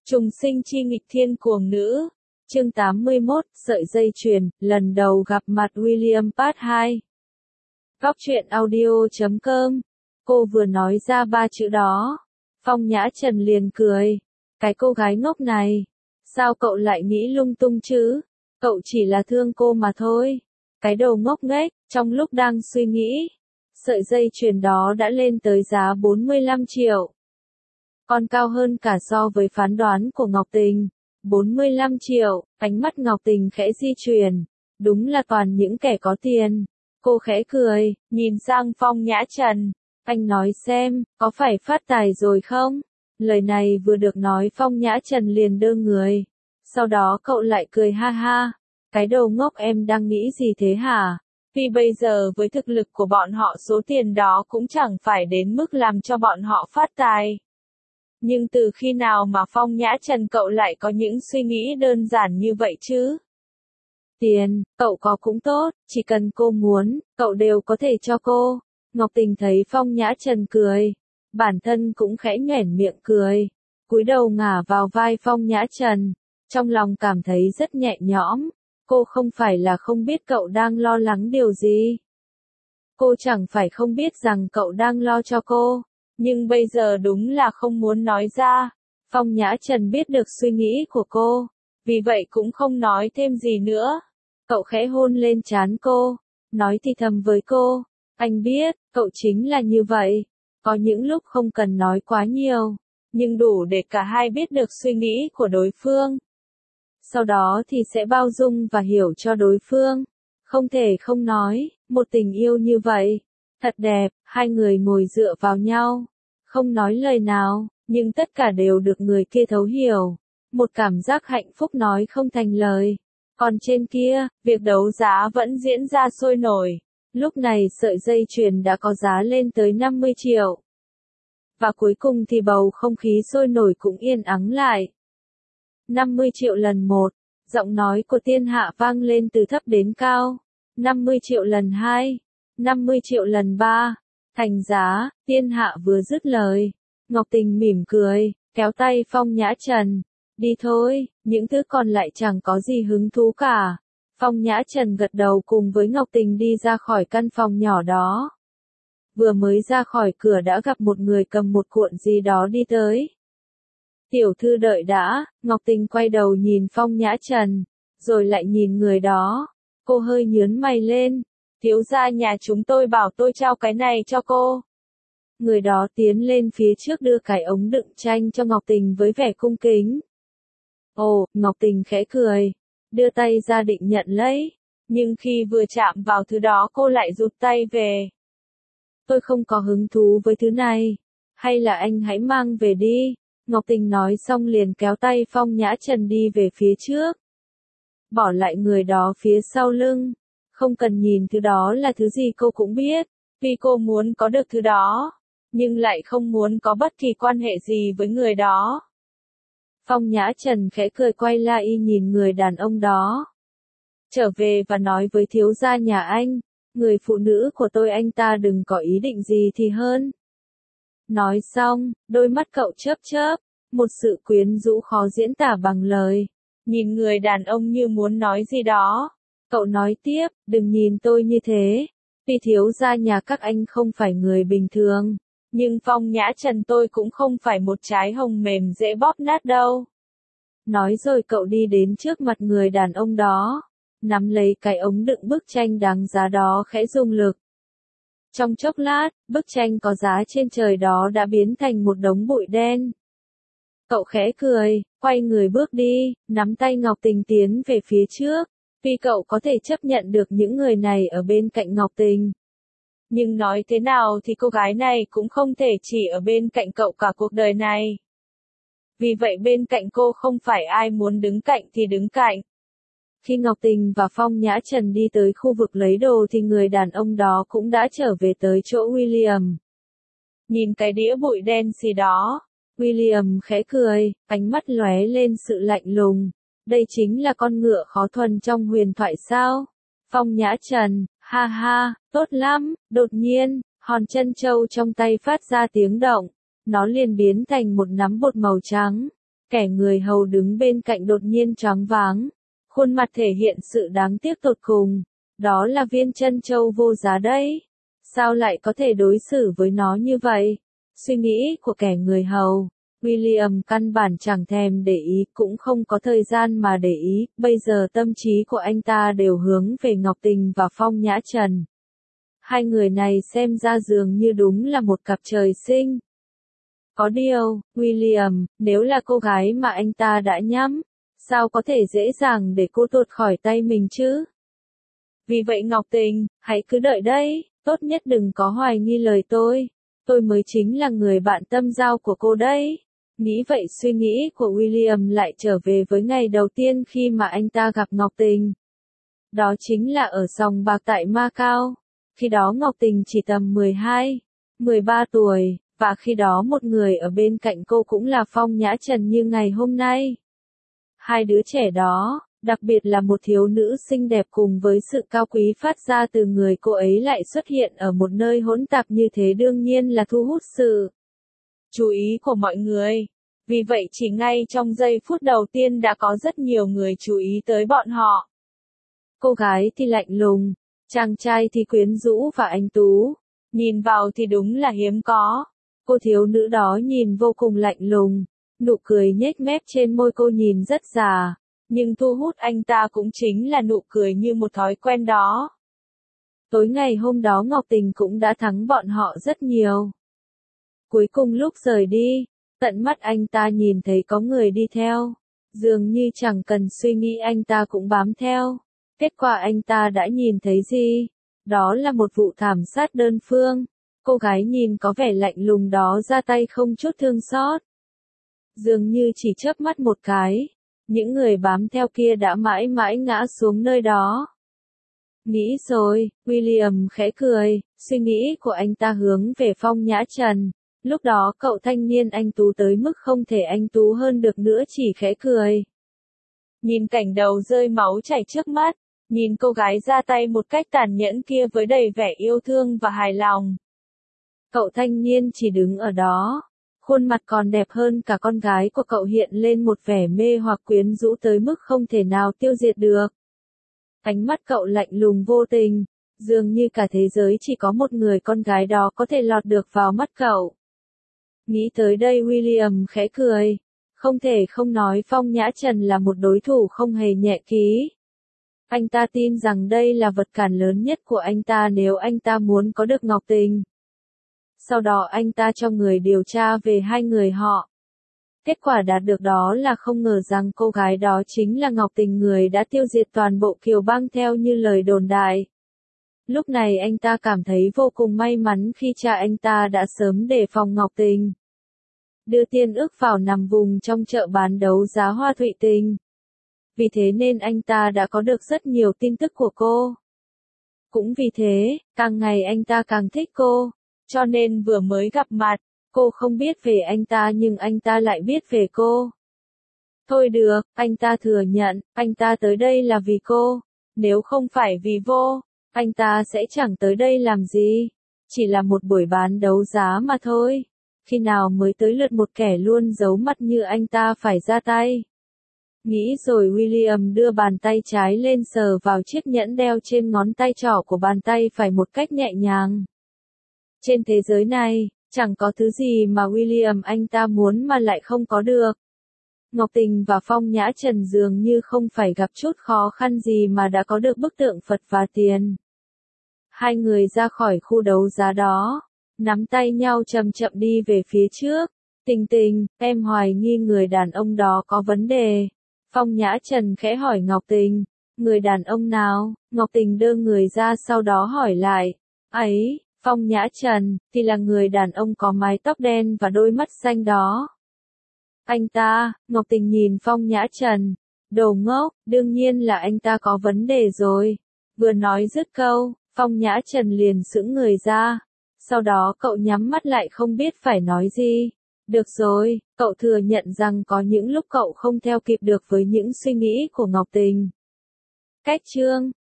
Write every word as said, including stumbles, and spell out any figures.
Trùng sinh chi nghịch thiên cuồng nữ. Chương tám mươi mốt, sợi dây chuyền, lần đầu gặp mặt William Part hai. Góc truyện audio chấm com. Cô vừa nói ra ba chữ đó. Phong Nhã Trần liền cười. Cái cô gái ngốc này. Sao cậu lại nghĩ lung tung chứ? Cậu chỉ là thương cô mà thôi. Cái đầu ngốc nghếch, trong lúc đang suy nghĩ. Sợi dây chuyền đó đã lên tới giá bốn mươi lăm triệu. Còn cao hơn cả so với phán đoán của Ngọc Tình. bốn mươi lăm triệu, ánh mắt Ngọc Tình khẽ di chuyển. Đúng là toàn những kẻ có tiền. Cô khẽ cười, nhìn sang Phong Nhã Trần. Anh nói xem, có phải phát tài rồi không? Lời này vừa được nói Phong Nhã Trần liền đơ người. Sau đó cậu lại cười ha ha. Cái đầu ngốc em đang nghĩ gì thế hả? Vì bây giờ với thực lực của bọn họ số tiền đó cũng chẳng phải đến mức làm cho bọn họ phát tài. Nhưng từ khi nào mà Phong Nhã Trần cậu lại có những suy nghĩ đơn giản như vậy chứ? Tiền, cậu có cũng tốt, chỉ cần cô muốn, cậu đều có thể cho cô. Ngọc Tình thấy Phong Nhã Trần cười, bản thân cũng khẽ nhoẻn miệng cười, cúi đầu ngả vào vai Phong Nhã Trần, trong lòng cảm thấy rất nhẹ nhõm. Cô không phải là không biết cậu đang lo lắng điều gì. Cô chẳng phải không biết rằng cậu đang lo cho cô. Nhưng bây giờ đúng là không muốn nói ra. Phong Nhã Trần biết được suy nghĩ của cô. Vì vậy cũng không nói thêm gì nữa. Cậu khẽ hôn lên trán cô. Nói thì thầm với cô. Anh biết, cậu chính là như vậy. Có những lúc không cần nói quá nhiều. Nhưng đủ để cả hai biết được suy nghĩ của đối phương. Sau đó thì sẽ bao dung và hiểu cho đối phương. Không thể không nói, một tình yêu như vậy. Thật đẹp, hai người ngồi dựa vào nhau. Không nói lời nào, nhưng tất cả đều được người kia thấu hiểu. Một cảm giác hạnh phúc nói không thành lời. Còn trên kia, việc đấu giá vẫn diễn ra sôi nổi. Lúc này sợi dây chuyền đã có giá lên tới năm mươi triệu. Và cuối cùng thì bầu không khí sôi nổi cũng yên ắng lại. năm mươi triệu lần một, giọng nói của Tiên Hạ vang lên từ thấp đến cao. năm mươi triệu lần hai, năm mươi triệu lần ba. Thành giá, Tiên Hạ vừa dứt lời. Ngọc Tình mỉm cười, kéo tay Phong Nhã Trần. Đi thôi, những thứ còn lại chẳng có gì hứng thú cả. Phong Nhã Trần gật đầu cùng với Ngọc Tình đi ra khỏi căn phòng nhỏ đó. Vừa mới ra khỏi cửa đã gặp một người cầm một cuộn gì đó đi tới. Tiểu thư đợi đã, Ngọc Tình quay đầu nhìn Phong Nhã Trần, rồi lại nhìn người đó. Cô hơi nhướng mày lên. Thiếu gia nhà chúng tôi bảo tôi trao cái này cho cô. Người đó tiến lên phía trước đưa cái ống đựng tranh cho Ngọc Tình với vẻ cung kính. Ồ, Ngọc Tình khẽ cười, đưa tay ra định nhận lấy. Nhưng khi vừa chạm vào thứ đó cô lại rụt tay về. Tôi không có hứng thú với thứ này. Hay là anh hãy mang về đi. Ngọc Tình nói xong liền kéo tay Phong Nhã Trần đi về phía trước. Bỏ lại người đó phía sau lưng. Không cần nhìn thứ đó là thứ gì cô cũng biết. Vì cô muốn có được thứ đó. Nhưng lại không muốn có bất kỳ quan hệ gì với người đó. Phong Nhã Trần khẽ cười quay lại nhìn người đàn ông đó. Trở về và nói với thiếu gia nhà anh. Người phụ nữ của tôi anh ta đừng có ý định gì thì hơn. Nói xong, đôi mắt cậu chớp chớp, một sự quyến rũ khó diễn tả bằng lời. Nhìn người đàn ông như muốn nói gì đó. Cậu nói tiếp, đừng nhìn tôi như thế. Vì thiếu gia nhà các anh không phải người bình thường. Nhưng Phong Nhã Trần tôi cũng không phải một trái hồng mềm dễ bóp nát đâu. Nói rồi cậu đi đến trước mặt người đàn ông đó. Nắm lấy cái ống đựng bức tranh đáng giá đó khẽ dùng lực. Trong chốc lát, bức tranh có giá trên trời đó đã biến thành một đống bụi đen. Cậu khẽ cười, quay người bước đi, nắm tay Ngọc Tình tiến về phía trước. Vì cậu có thể chấp nhận được những người này ở bên cạnh Ngọc Tình. Nhưng nói thế nào thì cô gái này cũng không thể chỉ ở bên cạnh cậu cả cuộc đời này. Vì vậy bên cạnh cô không phải ai muốn đứng cạnh thì đứng cạnh. Khi Ngọc Tình và Phong Nhã Trần đi tới khu vực lấy đồ thì người đàn ông đó cũng đã trở về tới chỗ William. Nhìn cái đĩa bụi đen xì đó, William khẽ cười, ánh mắt lóe lên sự lạnh lùng. Đây chính là con ngựa khó thuần trong huyền thoại sao? Phong Nhã Trần, ha ha, tốt lắm. Đột nhiên, hòn chân châu trong tay phát ra tiếng động. Nó liền biến thành một nắm bột màu trắng. Kẻ người hầu đứng bên cạnh đột nhiên choáng váng, khuôn mặt thể hiện sự đáng tiếc tột cùng. Đó là viên trân châu vô giá đấy. Sao lại có thể đối xử với nó như vậy? Suy nghĩ của kẻ người hầu. William căn bản chẳng thèm để ý, cũng không có thời gian mà để ý, bây giờ tâm trí của anh ta đều hướng về Ngọc Tình và Phong Nhã Trần. Hai người này xem ra dường như đúng là một cặp trời sinh. Có điều, William, nếu là cô gái mà anh ta đã nhắm, sao có thể dễ dàng để cô tuột khỏi tay mình chứ? Vì vậy Ngọc Tình, hãy cứ đợi đấy, tốt nhất đừng có hoài nghi lời tôi. Tôi mới chính là người bạn tâm giao của cô đấy. Nghĩ vậy suy nghĩ của William lại trở về với ngày đầu tiên khi mà anh ta gặp Ngọc Tình. Đó chính là ở sòng bạc tại Macau. Khi đó Ngọc Tình chỉ tầm mười hai, mười ba tuổi, và khi đó một người ở bên cạnh cô cũng là Phong Nhã Trần như ngày hôm nay. Hai đứa trẻ đó, đặc biệt là một thiếu nữ xinh đẹp cùng với sự cao quý phát ra từ người cô ấy lại xuất hiện ở một nơi hỗn tạp như thế đương nhiên là thu hút sự chú ý của mọi người. Vì vậy chỉ ngay trong giây phút đầu tiên đã có rất nhiều người chú ý tới bọn họ. Cô gái thì lạnh lùng, chàng trai thì quyến rũ và anh tú. Nhìn vào thì đúng là hiếm có. Cô thiếu nữ đó nhìn vô cùng lạnh lùng. Nụ cười nhếch mép trên môi cô nhìn rất già. Nhưng thu hút anh ta cũng chính là nụ cười như một thói quen đó. Tối ngày hôm đó Ngọc Tình cũng đã thắng bọn họ rất nhiều. Cuối cùng lúc rời đi, tận mắt anh ta nhìn thấy có người đi theo. Dường như chẳng cần suy nghĩ anh ta cũng bám theo. Kết quả anh ta đã nhìn thấy gì? Đó là một vụ thảm sát đơn phương. Cô gái nhìn có vẻ lạnh lùng đó ra tay không chút thương xót. Dường như chỉ chớp mắt một cái, những người bám theo kia đã mãi mãi ngã xuống nơi đó. Nghĩ rồi, William khẽ cười, suy nghĩ của anh ta hướng về Phong Nhã Trần. Lúc đó cậu thanh niên anh tú tới mức không thể anh tú hơn được nữa chỉ khẽ cười. Nhìn cảnh đầu rơi máu chảy trước mắt, nhìn cô gái ra tay một cách tàn nhẫn kia với đầy vẻ yêu thương và hài lòng. Cậu thanh niên chỉ đứng ở đó, khuôn mặt còn đẹp hơn cả con gái của cậu hiện lên một vẻ mê hoặc quyến rũ tới mức không thể nào tiêu diệt được. Ánh mắt cậu lạnh lùng vô tình, dường như cả thế giới chỉ có một người con gái đó có thể lọt được vào mắt cậu. Nghĩ tới đây William khẽ cười, không thể không nói Phong Nhã Trần là một đối thủ không hề nhẹ ký. Anh ta tin rằng đây là vật cản lớn nhất của anh ta nếu anh ta muốn có được Ngọc Tình. Sau đó anh ta cho người điều tra về hai người họ. Kết quả đạt được đó là không ngờ rằng cô gái đó chính là Ngọc Tình người đã tiêu diệt toàn bộ Kiều Bang theo như lời đồn đại. Lúc này anh ta cảm thấy vô cùng may mắn khi cha anh ta đã sớm đề phòng Ngọc Tình. Đưa tiên ước vào nằm vùng trong chợ bán đấu giá hoa thụy tình. Vì thế nên anh ta đã có được rất nhiều tin tức của cô. Cũng vì thế, càng ngày anh ta càng thích cô. Cho nên vừa mới gặp mặt, cô không biết về anh ta nhưng anh ta lại biết về cô. Thôi được, anh ta thừa nhận, anh ta tới đây là vì cô. Nếu không phải vì vô, anh ta sẽ chẳng tới đây làm gì. Chỉ là một buổi bán đấu giá mà thôi. Khi nào mới tới lượt một kẻ luôn giấu mặt như anh ta phải ra tay. Nghĩ rồi William đưa bàn tay trái lên sờ vào chiếc nhẫn đeo trên ngón tay trỏ của bàn tay phải một cách nhẹ nhàng. Trên thế giới này, chẳng có thứ gì mà William anh ta muốn mà lại không có được. Ngọc Tình và Phong Nhã Trần dường như không phải gặp chút khó khăn gì mà đã có được bức tượng Phật và tiền. Hai người ra khỏi khu đấu giá đó, nắm tay nhau chậm chậm đi về phía trước. Tình Tình, em hoài nghi người đàn ông đó có vấn đề. Phong Nhã Trần khẽ hỏi Ngọc Tình, người đàn ông nào? Ngọc Tình đưa người ra sau đó hỏi lại. Ấy, Phong Nhã Trần, thì là người đàn ông có mái tóc đen và đôi mắt xanh đó. Anh ta, Ngọc Tình nhìn Phong Nhã Trần. Đồ ngốc, đương nhiên là anh ta có vấn đề rồi. Vừa nói dứt câu, Phong Nhã Trần liền sững người ra. Sau đó cậu nhắm mắt lại không biết phải nói gì. Được rồi, cậu thừa nhận rằng có những lúc cậu không theo kịp được với những suy nghĩ của Ngọc Tình. Cách chương